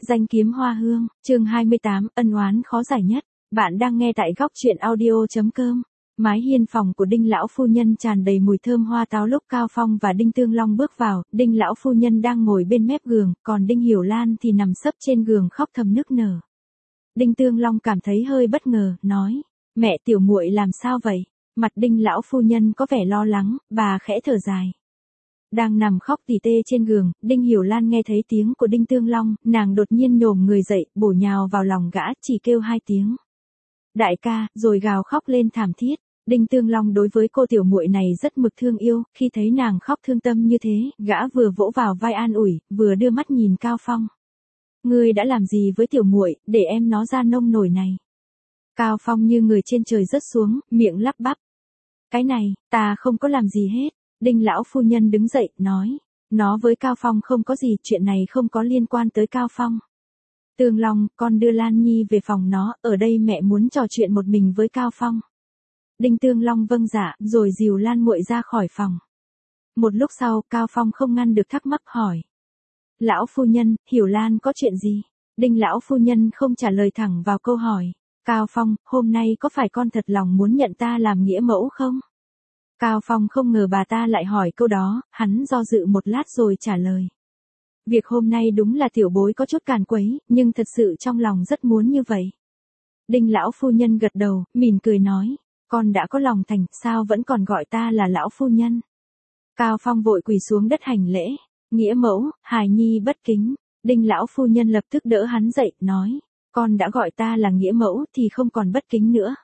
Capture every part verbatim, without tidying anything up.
Danh kiếm hoa hương, chương hai mươi tám, ân oán khó giải nhất. Bạn đang nghe tại góc truyện audio.com. Mái hiên phòng của Đinh lão phu nhân tràn đầy mùi thơm hoa táo lúc Cao Phong và Đinh Tương Long bước vào, Đinh lão phu nhân đang ngồi bên mép giường, còn Đinh Hiểu Lan thì nằm sấp trên giường khóc thầm nức nở. Đinh Tương Long cảm thấy hơi bất ngờ, nói: "Mẹ tiểu muội làm sao vậy?" Mặt Đinh lão phu nhân có vẻ lo lắng, bà khẽ thở dài. Đang nằm khóc tỉ tê trên giường, Đinh Hiểu Lan nghe thấy tiếng của Đinh Tương Long, nàng đột nhiên nhổm người dậy, bổ nhào vào lòng gã, chỉ kêu hai tiếng: "Đại ca", rồi gào khóc lên thảm thiết. Đinh Tương Long đối với cô tiểu muội này rất mực thương yêu, khi thấy nàng khóc thương tâm như thế, gã vừa vỗ vào vai an ủi, vừa đưa mắt nhìn Cao Phong. "Ngươi đã làm gì với tiểu muội, để em nó ra nông nổi này?" Cao Phong như người trên trời rớt xuống, miệng lắp bắp: "Cái này, ta không có làm gì hết." Đinh lão phu nhân đứng dậy, nói: "Nó với Cao Phong không có gì, chuyện này không có liên quan tới Cao Phong. Tương Long, con đưa Lan Nhi về phòng nó, ở đây mẹ muốn trò chuyện một mình với Cao Phong." Đinh Tương Long vâng dạ, rồi dìu Lan muội ra khỏi phòng. Một lúc sau, Cao Phong không ngăn được thắc mắc hỏi: "Lão phu nhân, Hiểu Lan có chuyện gì?" Đinh lão phu nhân không trả lời thẳng vào câu hỏi. "Cao Phong, hôm nay có phải con thật lòng muốn nhận ta làm nghĩa mẫu không?" Cao Phong không ngờ bà ta lại hỏi câu đó, hắn do dự một lát rồi trả lời: "Việc hôm nay đúng là tiểu bối có chút càn quấy, nhưng thật sự trong lòng rất muốn như vậy." Đinh lão phu nhân gật đầu, mỉm cười nói: "Con đã có lòng thành, sao vẫn còn gọi ta là lão phu nhân?" Cao Phong vội quỳ xuống đất hành lễ: "Nghĩa mẫu, hài nhi bất kính." Đinh lão phu nhân lập tức đỡ hắn dậy, nói: "Con đã gọi ta là nghĩa mẫu thì không còn bất kính nữa.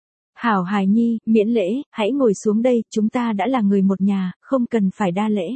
Hảo hài nhi, miễn lễ, hãy ngồi xuống đây, chúng ta đã là người một nhà, không cần phải đa lễ."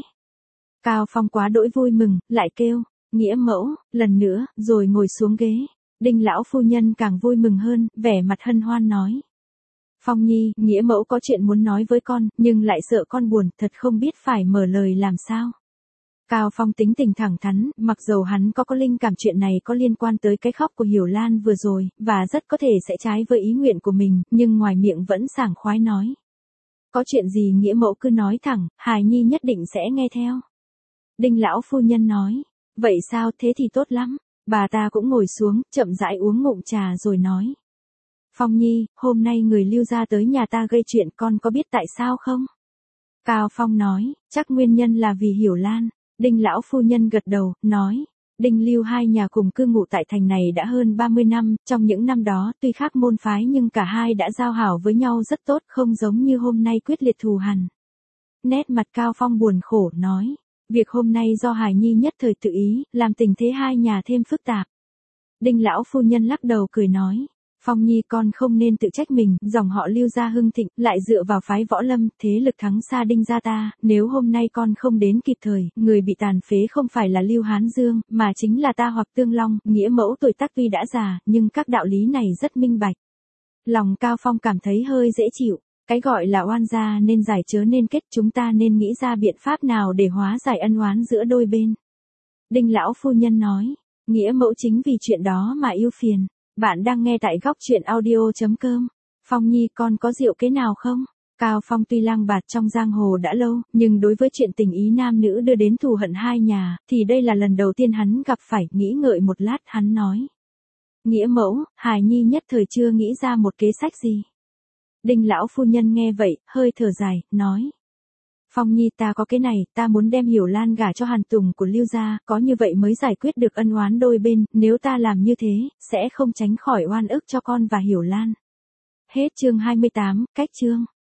Cao Phong quá đỗi vui mừng, lại kêu: "Nghĩa mẫu", lần nữa, rồi ngồi xuống ghế. Đinh lão phu nhân càng vui mừng hơn, vẻ mặt hân hoan nói: "Phong nhi, nghĩa mẫu có chuyện muốn nói với con, nhưng lại sợ con buồn, thật không biết phải mở lời làm sao." Cao Phong tính tình thẳng thắn, mặc dầu hắn có có linh cảm chuyện này có liên quan tới cái khóc của Hiểu Lan vừa rồi, và rất có thể sẽ trái với ý nguyện của mình, nhưng ngoài miệng vẫn sảng khoái nói: "Có chuyện gì nghĩa mẫu cứ nói thẳng, hài nhi nhất định sẽ nghe theo." Đinh lão phu nhân nói: "Vậy sao, thế thì tốt lắm." Bà ta cũng ngồi xuống, chậm rãi uống ngụm trà rồi nói: "Phong nhi, hôm nay người Lưu gia tới nhà ta gây chuyện, con có biết tại sao không?" Cao Phong nói: "Chắc nguyên nhân là vì Hiểu Lan." Đinh lão phu nhân gật đầu, nói: "Đinh Lưu hai nhà cùng cư ngụ tại thành này đã hơn ba mươi năm, trong những năm đó tuy khác môn phái nhưng cả hai đã giao hảo với nhau rất tốt, không giống như hôm nay quyết liệt thù hằn." Nét mặt Cao Phong buồn khổ, nói: "Việc hôm nay do hài nhi nhất thời tự ý, làm tình thế hai nhà thêm phức tạp." Đinh lão phu nhân lắc đầu cười nói: "Phong nhi, con không nên tự trách mình, dòng họ Lưu gia hưng thịnh, lại dựa vào phái võ lâm, thế lực thắng xa Đinh gia ta, nếu hôm nay con không đến kịp thời, người bị tàn phế không phải là Lưu Hán Dương, mà chính là ta hoặc Tương Long." Nghĩa mẫu tuổi tác tuy đã già, nhưng các đạo lý này rất minh bạch. Lòng Cao Phong cảm thấy hơi dễ chịu. Cái gọi là oan gia nên giải chớ nên kết, chúng ta nên nghĩ ra biện pháp nào để hóa giải ân oán giữa đôi bên. Đinh lão phu nhân nói: "Nghĩa mẫu chính vì chuyện đó mà yêu phiền." Bạn đang nghe tại góc truyện audio.com. "Phong nhi, con có diệu kế nào không?" Cao Phong tuy lang bạt trong giang hồ đã lâu, nhưng đối với chuyện tình ý nam nữ đưa đến thù hận hai nhà, thì đây là lần đầu tiên hắn gặp phải. Nghĩ ngợi một lát, hắn nói: "Nghĩa mẫu, hài nhi nhất thời chưa nghĩ ra một kế sách gì." Đinh lão phu nhân nghe vậy, hơi thở dài, nói: "Phong nhi, ta có cái này, ta muốn đem Hiểu Lan gả cho Hàn Tùng của Lưu gia, có như vậy mới giải quyết được ân oán đôi bên, nếu ta làm như thế, sẽ không tránh khỏi oan ức cho con và Hiểu Lan." Hết chương hai mươi tám, cách chương.